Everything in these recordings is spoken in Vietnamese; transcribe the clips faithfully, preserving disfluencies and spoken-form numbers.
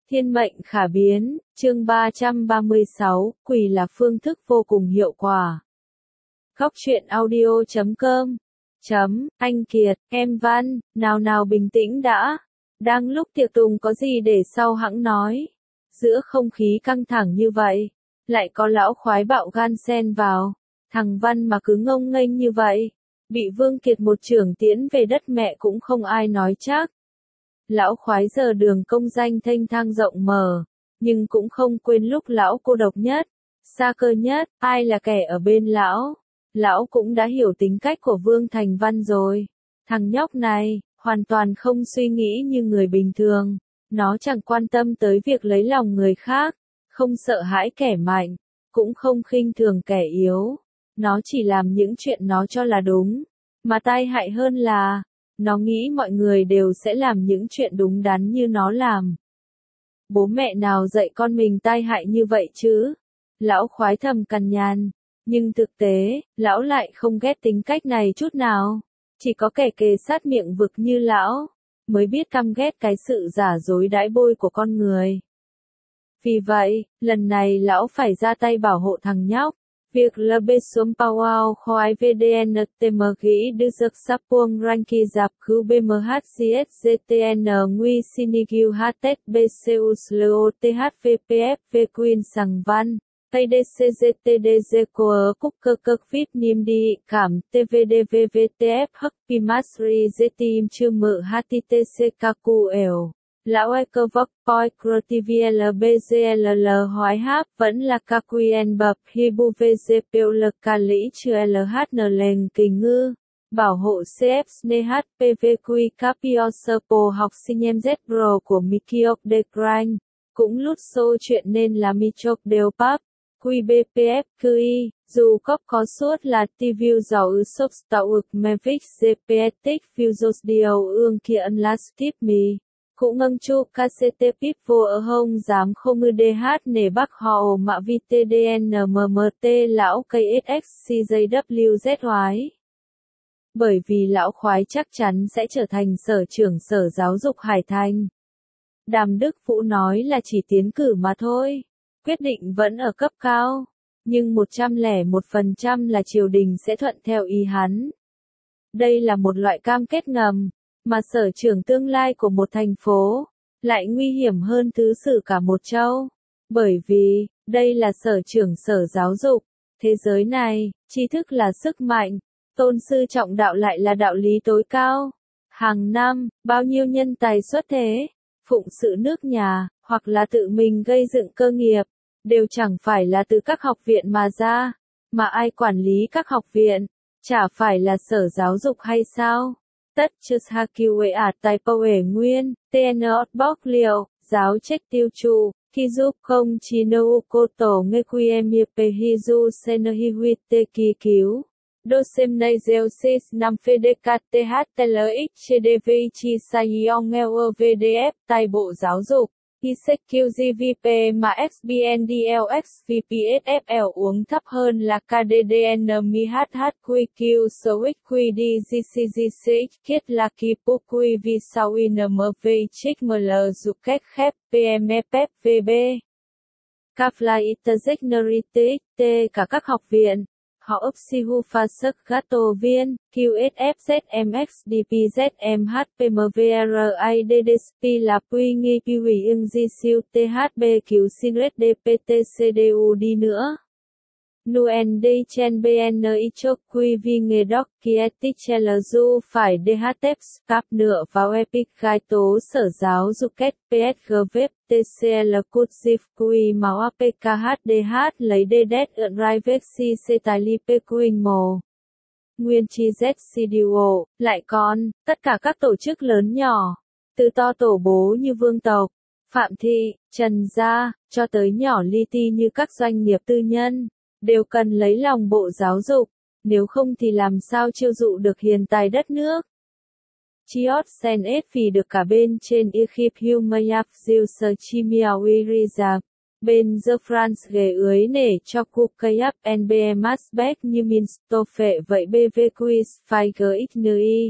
Thiên mệnh khả biến, chương ba trăm ba mươi sáu, quỳ là phương thức vô cùng hiệu quả. Góc truyện audio chấm com chấm, anh Kiệt, em Văn, nào nào bình tĩnh đã. Đang lúc tiệc tùng có gì để sau hẵng nói. Giữa không khí căng thẳng như vậy, lại có lão khoái bạo gan xen vào. Thằng Văn mà cứ ngông nghênh như vậy, bị Vương Kiệt một chưởng tiễn về đất mẹ cũng không ai nói chắc. Lão khoái giờ đường công danh thênh thang rộng mở, nhưng cũng không quên lúc lão cô độc nhất, xa cơ nhất, ai là kẻ ở bên lão. Lão cũng đã hiểu tính cách của Vương Thành Văn rồi. Thằng nhóc này, hoàn toàn không suy nghĩ như người bình thường. Nó chẳng quan tâm tới việc lấy lòng người khác, không sợ hãi kẻ mạnh, cũng không khinh thường kẻ yếu. Nó chỉ làm những chuyện nó cho là đúng, mà tai hại hơn là nó nghĩ mọi người đều sẽ làm những chuyện đúng đắn như nó làm. Bố mẹ nào dạy con mình tai hại như vậy chứ? Lão khoái thầm cằn nhằn, nhưng thực tế, lão lại không ghét tính cách này chút nào. Chỉ có kẻ kề sát miệng vực như lão, mới biết căm ghét cái sự giả dối đãi bôi của con người. Vì vậy, lần này lão phải ra tay bảo hộ thằng nhóc. Việc là bê xuống Powell khoai vê đê en tê em ghi đưa giấc sắp buông ranki dạp cứu bê em hát xê ét giê tê en nguy sinigiu hát tét bê xê u ét lờ o tê hát vê pê ép vê Queen sằng văn. tê đê xê giê tê đê giê cô ở cúc cơ cực vít niêm đi cảm tê vê đê vê vê tê ép hắc pi masri giê tim chư mự hát tê xê kaku ẻo. Lão e cơ vóc poi crotvlbzll hoái háp vẫn là kakuen bập hibu vzpl ca lý chư lhn lền kỳ ngư. Bảo hộ xê ép snehat pvq capio serpo học sinh em z pro của Mikiok de Granh. Cũng lút xô chuyện nên là Michok đều pap. quy bê pê ép quy i, dù cóp có suốt là T-view giàu ư sốc tạo ực Mavic giê pê ét tích Fusos điều ương kia ân last tip mi. Cũng ngân chu ca xê tê pip vô ở hông dám không ư đê hát nể bắc họ mạ vi tê đê en em em tê lão cây ét ích xê giê vê zét hoái. Bởi vì lão khoái chắc chắn sẽ trở thành sở trưởng sở giáo dục Hải Thành. Đàm Đức Vũ nói là chỉ tiến cử mà thôi. Quyết định vẫn ở cấp cao, nhưng một trăm lẻ một phần trăm là triều đình sẽ thuận theo ý hắn. Đây là một loại cam kết ngầm, mà sở trưởng tương lai của một thành phố, lại nguy hiểm hơn thứ sử cả một châu. Bởi vì, đây là sở trưởng sở giáo dục, thế giới này, tri thức là sức mạnh, tôn sư trọng đạo lại là đạo lý tối cao. Hàng năm, bao nhiêu nhân tài xuất thế, phụng sự nước nhà, hoặc là tự mình gây dựng cơ nghiệp, đều chẳng phải là từ các học viện mà ra, mà ai quản lý các học viện, chả phải là sở giáo dục hay sao? Tất chư ha kiu ệ ạt tài bầu ể nguyên, tê en ốt bóc liệu, giáo trách tiêu trụ, khi giúp không chi nâu cô tổ nghe quy em hiệp bề hi du sen hi huy tê kỳ cứu. Đô xem nay gieo xê năm phê đê ca tê hát tê lờ ích chê đê vê chi sa yong eo ơ vê đê ép tài bộ giáo dục. i xê kiu giê vê pê mà ích bê en đê lờ ích vê pê ét ép lờ uống thấp hơn là ca đê đê en em hát hát quy kiu switch quy đi giê xê giê xê kết là kỳ bố quy vi sau in em vê chích ml dù cách khép pê em ép ép vê bê. Kafla Interzegnarity, T cả các học viện. Họ ấp si hu pha sức gato viên, quy ét ép zét em ích đê pê zét em hát pê em vê rờ i đê đê ét pê là quy nghi quy hủy ưng di siêu tê hát bê cứu xin ét đê pê tê xê đê u đi nữa. Nuen đi chen bn i chok quy vi nghề doc kia tích che là du phải đê hát ép scap nửa vào epic gai tố sở giáo dục kết pê ét giê web tê xê lờ cút zip quy máu apkhdh lấy đê đét ợn rai vết si xê tài li pê quỳnh mồ. Nguyên chi z xê đê o, lại còn, tất cả các tổ chức lớn nhỏ, từ to tổ bố như Vương Tộc, Phạm Thị, Trần Gia, cho tới nhỏ li ti như các doanh nghiệp tư nhân, đều cần lấy lòng bộ giáo dục, nếu không thì làm sao chiêu dụ được hiền tài đất nước. Chiot sen ết vì được cả bên trên ekip Humayap Diêu Sơ Chimiao Iriza, bên The France ghế ưới nể cho Kukayap en bê em Asbeck như Minstofe vậy bê vê Quiz phải giê ích en i.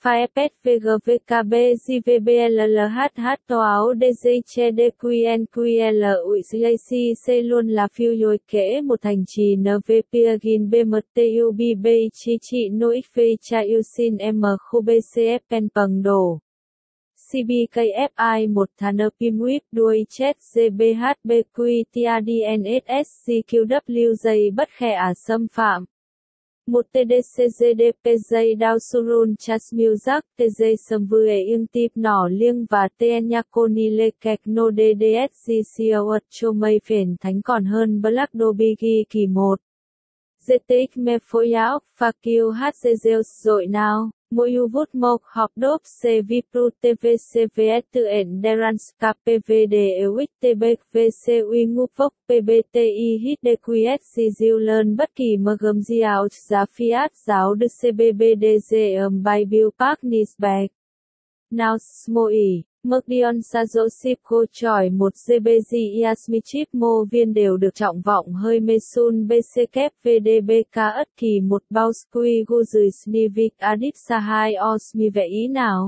Pha F S V G V K B G V B L L H H To áo D J Che D Q N Q L U C A C C luôn là phiêu dồi kể một thành trì N V P Gin B M T U B B Chi Chi No X V Cha U Sin M Khu B C F Pen Bằng Đổ C B K F I một Thà N Pim Whip Đuôi Chết G B H B Q T R D N S S C Q W Dây Bất Khẻ Ả Xâm Phạm một T D C G D P Dây Đao Surun Chasmil Giác T J Sâm Vư E Yên Tip Nỏ Liêng và T N Nhakoni Lê Kẹc No D D S G C O Ất Chô Mây Phền Thánh còn hơn Black Đô Biggie Kỳ một G T X Mê Phối Áo Pha Kiêu H G Zeus Dội Nào Mỗi U Vút Mộc Học Đốp C Vipru T V C V S Tự Ện Deran Ska P V D E U X T B V C Uy Ngũ Vốc P B T I Hít D Q S C Diêu Lơn Bất Kỳ Mơ Gầm Di Áo Giá Fiat Giáo Đức C B B D G Ẩm Bài Bill Park Nisbeck Now Smo ỉ Mực Dion Sa Dỗ Sip Cô Chỏi một G B G Yasmi Chip Mô Viên đều được trọng vọng hơi Mesun B C Kép V D B K Ất Kỳ một Bao Squee Gu Dười Snivik Adip Sa hai Osmi Vẽ Ý Nào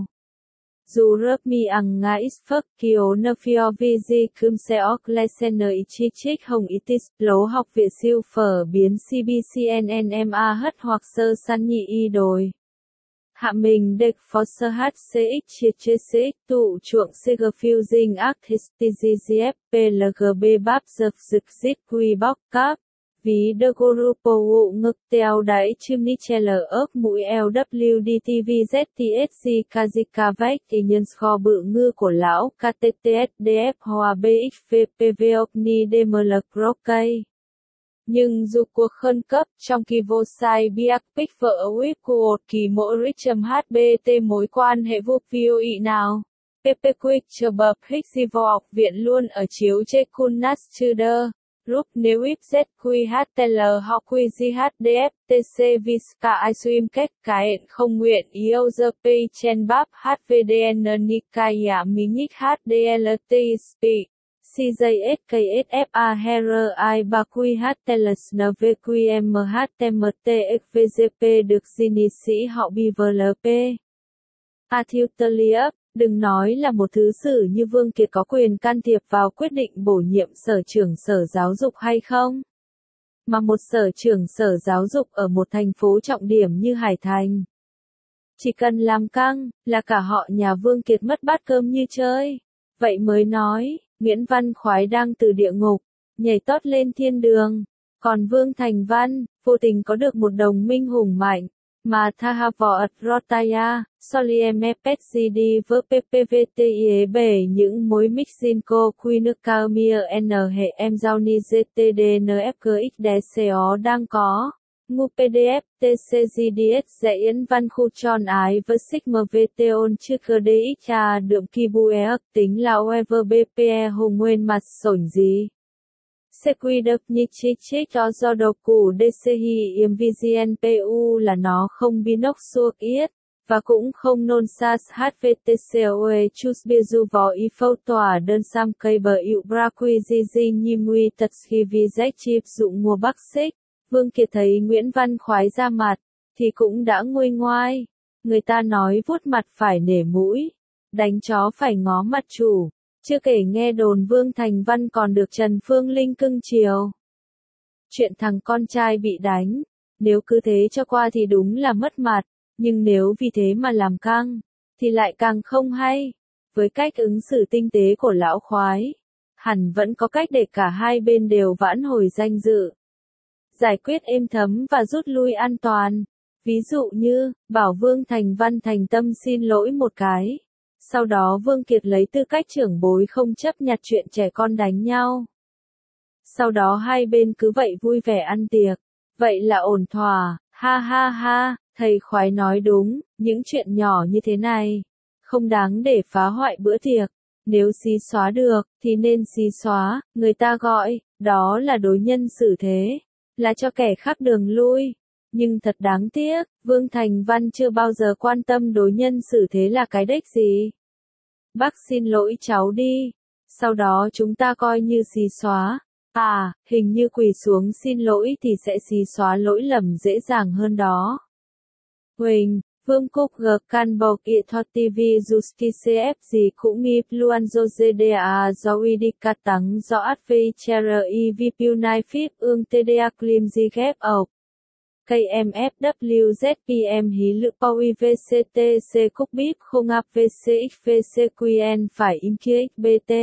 Dù Rớp Mi Ằng Nga Is Phức Kiều Nơ Phio Vi Di Küm Se Ok Lesen Ý Chi Trích Hồng Itis Lố Học Viện Siêu Phở Biến C B C N N M A Hất Hoặc Sơ Săn Nhị Y Đồi Hạ Mình Địch Phó Sơ H C X Chia Chia C X Tụ Chuộng C G Fusing Artistic G F P L G B Báp Dực Dực Zit Quy Bóc Cáp Ví Đơ Gorupo Vụ Ngực Tèo Đáy Chimney Cheller ớt Mũi L W D T V Z T S G Kazika Vách Kỳ Nhân Kho Bự Ngư của Lão K T T S D F Hòa B X V P V Ocni D M L Crockay Nhưng dù cuộc khẩn cấp, trong kỳ vô sai biạc bích vợ whip của ột kỳ mỗi richam hbt mối quan hệ vô phiêu ị nào. P P Quick chờ bập hích di vào học viện luôn ở chiếu chê kun nas chư đơ. Rúp nếu whip z quy h t l học quy g h d f t c visca i swim cách cái không nguyện yêu giờ p chen bắp h v d n nikaya minik h d l t speak. C J S K S F A H R I ba Q H T L S N V Q M H T M T X V G P được di sĩ họ B V L P. Athiutelius, đừng nói là một thứ sử như Vương Kiệt có quyền can thiệp vào quyết định bổ nhiệm sở trưởng sở giáo dục hay không. Mà một sở trưởng sở giáo dục ở một thành phố trọng điểm như Hải Thành. Chỉ cần làm căng, là cả họ nhà Vương Kiệt mất bát cơm như chơi. Vậy mới nói. Nguyễn Văn Khoái đang từ địa ngục, nhảy tót lên thiên đường. Còn Vương Thành Văn, vô tình có được một đồng minh hùng mạnh, mà tha võ ật rotaya, soliem epsd vơ ppvti bể những mối mixin cô quy nước cao mia n hệ em giao ni gtd nfgxdco đang có. Ngu P D F, T C G D S dạy Yến Văn Khu tròn ái với Sigma V T ôn trước G D X A đượm kỳ bù e ức tính là Wever B P E hùng nguyên mặt sổn gì. C Q đập như chi chích cho do đầu củ D C Hi im V G N P U là nó không binoc suộc yết, và cũng không nôn sas H V T C O E chus bia du vò y phâu tỏa đơn sam cây bờ ụ bra quy di di nhi mui tật khi vi rách chip dụng mùa bắc xích. Vương Kiệt thấy Nguyễn Văn Khoái ra mặt, thì cũng đã nguôi ngoai. Người ta nói vuốt mặt phải nể mũi, đánh chó phải ngó mặt chủ. Chưa kể nghe đồn Vương Thành Văn còn được Trần Phương Linh cưng chiều. Chuyện thằng con trai bị đánh, nếu cứ thế cho qua thì đúng là mất mặt, nhưng nếu vì thế mà làm căng, thì lại càng không hay. Với cách ứng xử tinh tế của lão Khoái, hẳn vẫn có cách để cả hai bên đều vãn hồi danh dự. Giải quyết êm thấm và rút lui an toàn. Ví dụ như, bảo Vương Thành Văn thành tâm xin lỗi một cái. Sau đó Vương Kiệt lấy tư cách trưởng bối không chấp nhặt chuyện trẻ con đánh nhau. Sau đó hai bên cứ vậy vui vẻ ăn tiệc. Vậy là ổn thỏa, ha ha ha, thầy Khoái nói đúng, những chuyện nhỏ như thế này. Không đáng để phá hoại bữa tiệc. Nếu xí xóa được, thì nên xí xóa, người ta gọi, đó là đối nhân xử thế. Là cho kẻ khác đường lui. Nhưng thật đáng tiếc, Vương Thành Văn chưa bao giờ quan tâm đối nhân xử thế là cái đếch gì. Bác xin lỗi cháu đi. Sau đó chúng ta coi như xí xóa. À, hình như quỳ xuống xin lỗi thì sẽ xí xóa lỗi lầm dễ dàng hơn đó. Huỳnh, Vương quốc G Canberg Authority Justice gì cũng nghi Luan Joseda do Uidika tăng do Advicheri Vipunai Phip ương Tda Klim Di Ghép ọc. K M F W Z P M hí lự Pau I V C T C Cúc Bíp không áp V C X V C Q N phải im kia X B T.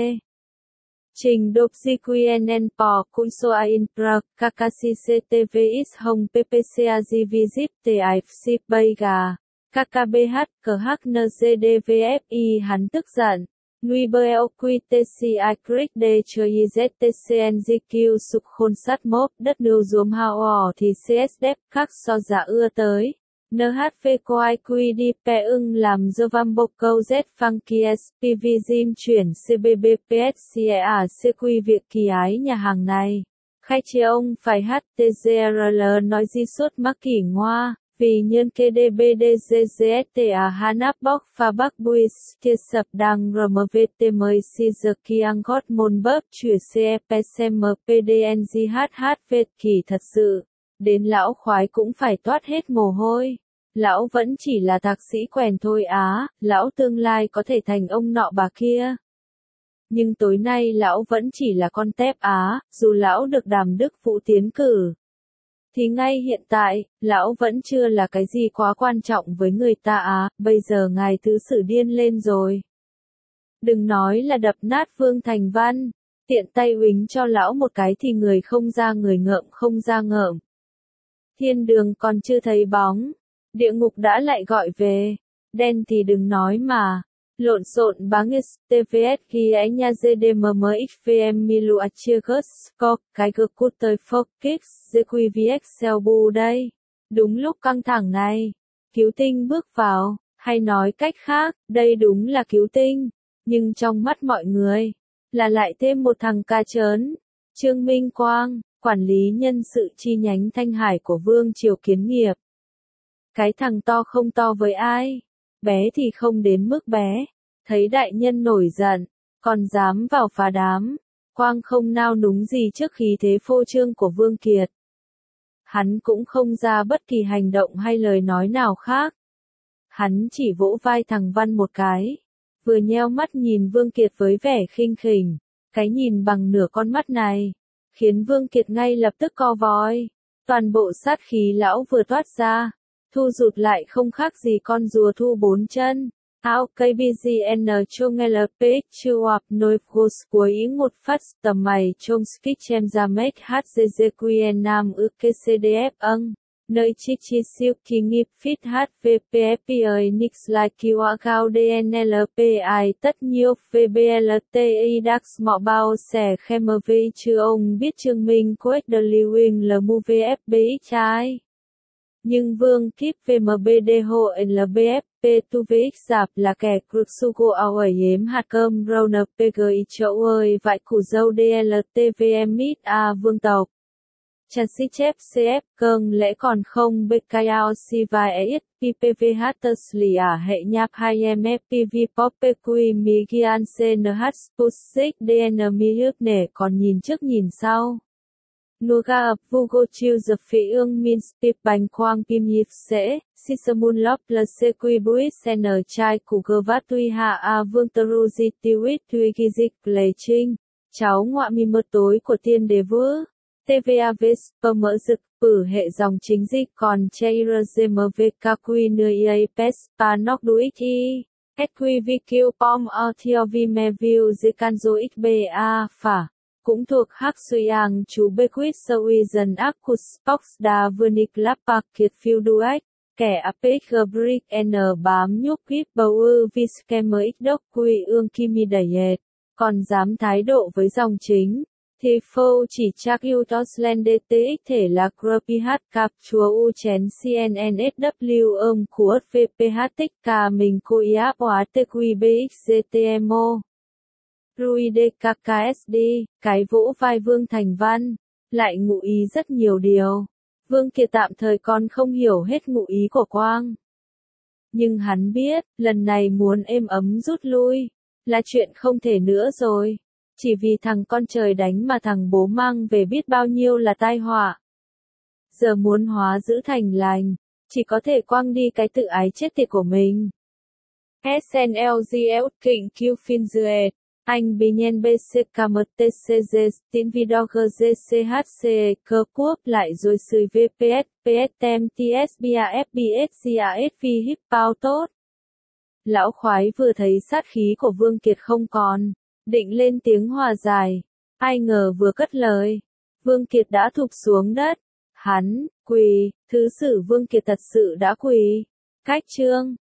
Trình đột di Q N N Pò Cụi So A In Pra Kakasi C T V X Hồng P P C A G Visit T I F C Bay Gà. K K B H C H N C D V F I hắn tức giận. Nguy bơ eo quy T C I Crick D chơi I Z T C N G Q sục khôn sắt mốp đất nưu dùm hào ỏ thì C S D F khác so giả ưa tới. N H V Quai Quy đi Pe ưng làm dơ vam bộc câu Z Funky S P V Gym chuyển C B B P S C E A C Quy việc kỳ ái nhà hàng này. Khai chia ông phải H T G R L nói di suốt mắc kỷ ngoa. Vì nhân K D B D G G S T A Hanap Bok Pha Bắc Buis Tia Sập Đăng R M V T Mây Si Giờ Kiang Gót Môn Bớp Chủa C E P S M P D N G H H Vệt kỳ thật sự. Đến lão khoái cũng phải toát hết mồ hôi. Lão vẫn chỉ là thạc sĩ quèn thôi á, lão tương lai có thể thành ông nọ bà kia. Nhưng tối nay lão vẫn chỉ là con tép á, dù lão được đàm đức phụ tiến cử. Thì ngay hiện tại, lão vẫn chưa là cái gì quá quan trọng với người ta á, bây giờ ngài thứ sử điên lên rồi. Đừng nói là đập nát Vương Thành Văn, tiện tay uýnh cho lão một cái thì người không ra người ngợm không ra ngợm. Thiên đường còn chưa thấy bóng, địa ngục đã lại gọi về, đen thì đừng nói mà. Lộn xộn bá nghịch T V S khi ấy nha G D M M X V M Milu Achigus Skok cái cơ cút tới Fokix G Q V Excel bu đây. Đúng lúc căng thẳng này, cứu tinh bước vào, hay nói cách khác, đây đúng là cứu tinh, nhưng trong mắt mọi người, là lại thêm một thằng ca trớn. Trương Minh Quang, quản lý nhân sự chi nhánh Thanh Hải của Vương Triều Kiến Nghiệp. Cái thằng to không to với ai. Bé thì không đến mức bé, thấy đại nhân nổi giận, còn dám vào phá đám, Quang không nao núng gì trước khí thế phô trương của Vương Kiệt. Hắn cũng không ra bất kỳ hành động hay lời nói nào khác. Hắn chỉ vỗ vai thằng Văn một cái, vừa nheo mắt nhìn Vương Kiệt với vẻ khinh khỉnh, cái nhìn bằng nửa con mắt này, khiến Vương Kiệt ngay lập tức co vòi, toàn bộ sát khí lão vừa toát ra. Thu rụt lại không khác gì con rùa thu bốn chân. Áo K B G N chung L P X chưa hợp nối gos cuối ý một phát tầm mày trong skit chem ra make H G G Q N Nam ư K C D F âng. Nơi chi chi siêu kỳ nghiệp fit H V P F P I Nix like Q A cao D N L P I tất nhiều V B L T I Dax mọ bao xẻ khem V chứ ông biết Trương Minh Quét The Living L Mu V F B X trái. Nhưng Vương Kíp V M B D Ho L B F P tu V X Giạp là kẻ cực su cô áo ở yếm hạt cơm râu N P G I chậu ơi vại củ dâu D L T V M ít A Vương tộc. Chà xí chép C F cơn lẽ còn không B K O C và E S P P V H tơ lì ả hệ nhạc hai M F P V Pop P Q Mi Gian C N H Spusik D N Mi Hước nể còn nhìn trước nhìn sau. Nuga ập Vugo chiêu dập phỉ ương min stip bánh khoang pim nhịp sẽ, Sisamun lop plus sequi buis n chai cụ cơ vát tuy hạ a vương tru di tiwit tuy ghi dịch lầy trinh, cháu ngọa mi mơ tối của tiên đế vữa, tva vesper mỡ dực, bử hệ dòng chính dịch còn chay rgmv kakui nơi a pes pa nok duik i, sqvq pom rtov meview zikanzo xba phả. Cũng thuộc Hắc Suy Ang chú Bequit Sui dần Acus Spox Da Vernic Lappa Kiệt Phiêu Duach, kẻ Apex Gabrick N bám nhúc kíp bầu ư Viskemer X Đốc Quy ương Kimi đẩy hệt, còn dám thái độ với dòng chính, thì phô chỉ chắc yêu Tosland D T X thể là Grupi H Cap chúa U chén C N N S W ôm của V P H tích cả mình cô Iap hóa T Q B X G T M O. Rui D K K S D, cái vỗ vai Vương Thành Văn, lại ngụ ý rất nhiều điều. Vương Kiệt tạm thời còn không hiểu hết ngụ ý của Quang. Nhưng hắn biết, lần này muốn êm ấm rút lui, là chuyện không thể nữa rồi. Chỉ vì thằng con trời đánh mà thằng bố mang về biết bao nhiêu là tai họa. Giờ muốn hóa giữ thành lành, chỉ có thể quăng đi cái tự ái chết tiệt của mình. ét en lờ giê út kịnh Q Fin Duyệt. Anh bí nhen bê xê ca em tê xê giê tín video giê xê hát xê cơ quốc lại rồi sưởi vê pê ét, pê ét tem tê ét bê a ép bê ét giê a ét vê híp bao tốt. Lão khoái vừa thấy sát khí của Vương Kiệt không còn, định lên tiếng hòa giải. Ai ngờ vừa cất lời, Vương Kiệt đã thụp xuống đất. Hắn, quỳ, thứ sử Vương Kiệt thật sự đã quỳ. Cách chương